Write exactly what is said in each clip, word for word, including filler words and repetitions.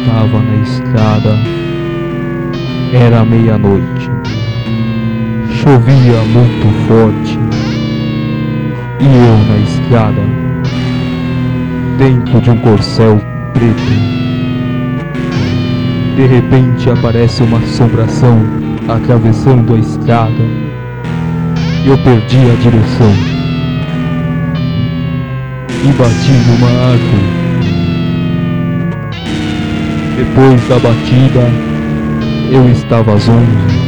estava na estrada. Era meia-noite. Chovia muito forte. E eu na estrada, dentro de um corcel preto. De repente aparece uma assombração atravessando a estrada. E eu perdi a direção. E bati numa árvore. Depois da batida, eu estava zonzo.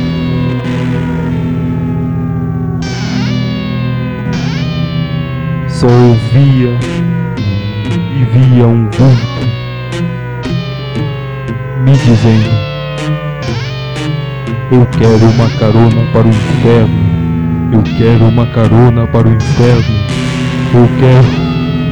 Só ouvia e via um vulto me dizendo: eu quero uma carona para o inferno. Eu quero uma carona para o inferno. Eu quero.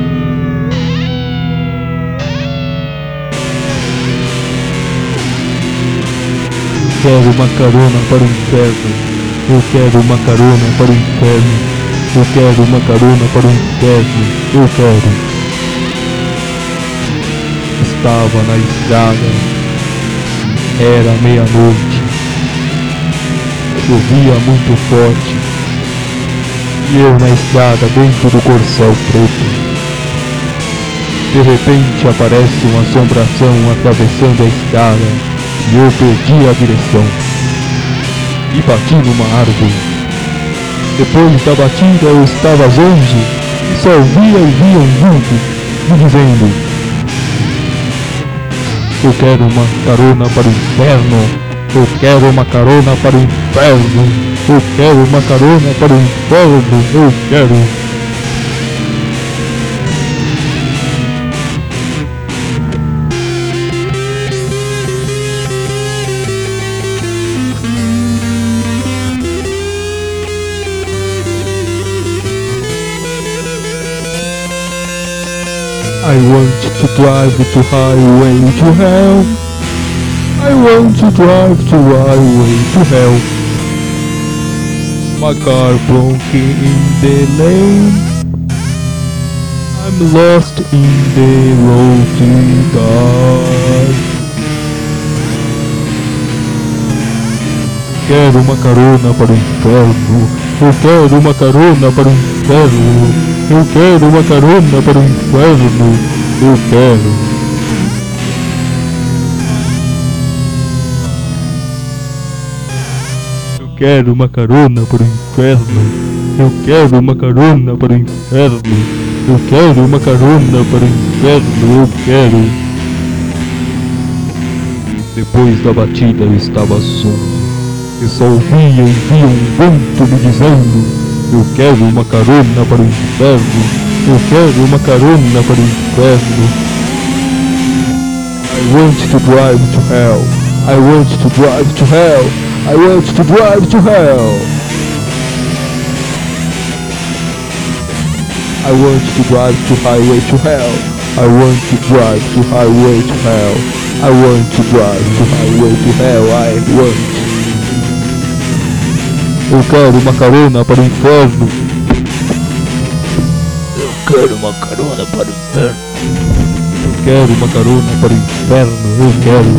Quero uma carona para o inferno. Eu quero uma carona para o inferno. Eu quero uma carona para o inferno. Eu quero. Estava na estrada. Era meia-noite. Chovia muito forte. E eu na estrada dentro do corcel preto. De repente aparece uma assombração atravessando a estrada. E eu perdi a direção. E bati numa árvore. Depois da batida eu estava zonzo. E só via e via um vulto me dizendo: eu quero uma carona para o inferno. Eu quero uma carona para o inferno. Eu quero uma carona para o inferno. Eu quero. I want to drive to highway to hell. I want to drive to highway to hell. My car broke in the lane. I'm lost in the road to die. Quero uma carona para o inferno. Eu quero uma carona para o inferno. Eu quero uma carona para o inferno. Eu quero. Eu quero uma carona para o inferno. Eu quero uma carona para o inferno. Eu quero uma carona para o inferno. Eu quero. Depois da batida eu estava zonzo. E só ouvia e via um vento me dizendo: eu quero uma carona para o inferno. Eu quero uma carona para o inferno. I want to drive to hell. I want to drive to hell. I want to drive to hell. I want to drive to highway to hell. I want to drive to highway to hell. I want to drive to highway to hell. I want. Eu quero uma carona para o inferno. Eu quero uma carona para o inferno. Eu quero uma carona para o inferno. Eu quero.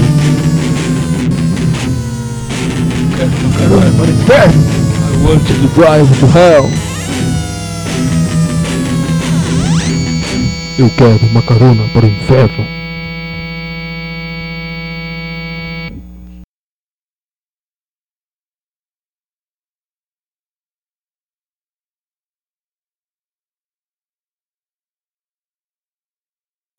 Eu quero uma carona para o inferno. I want to drive to hell. Eu quero uma carona para o inferno.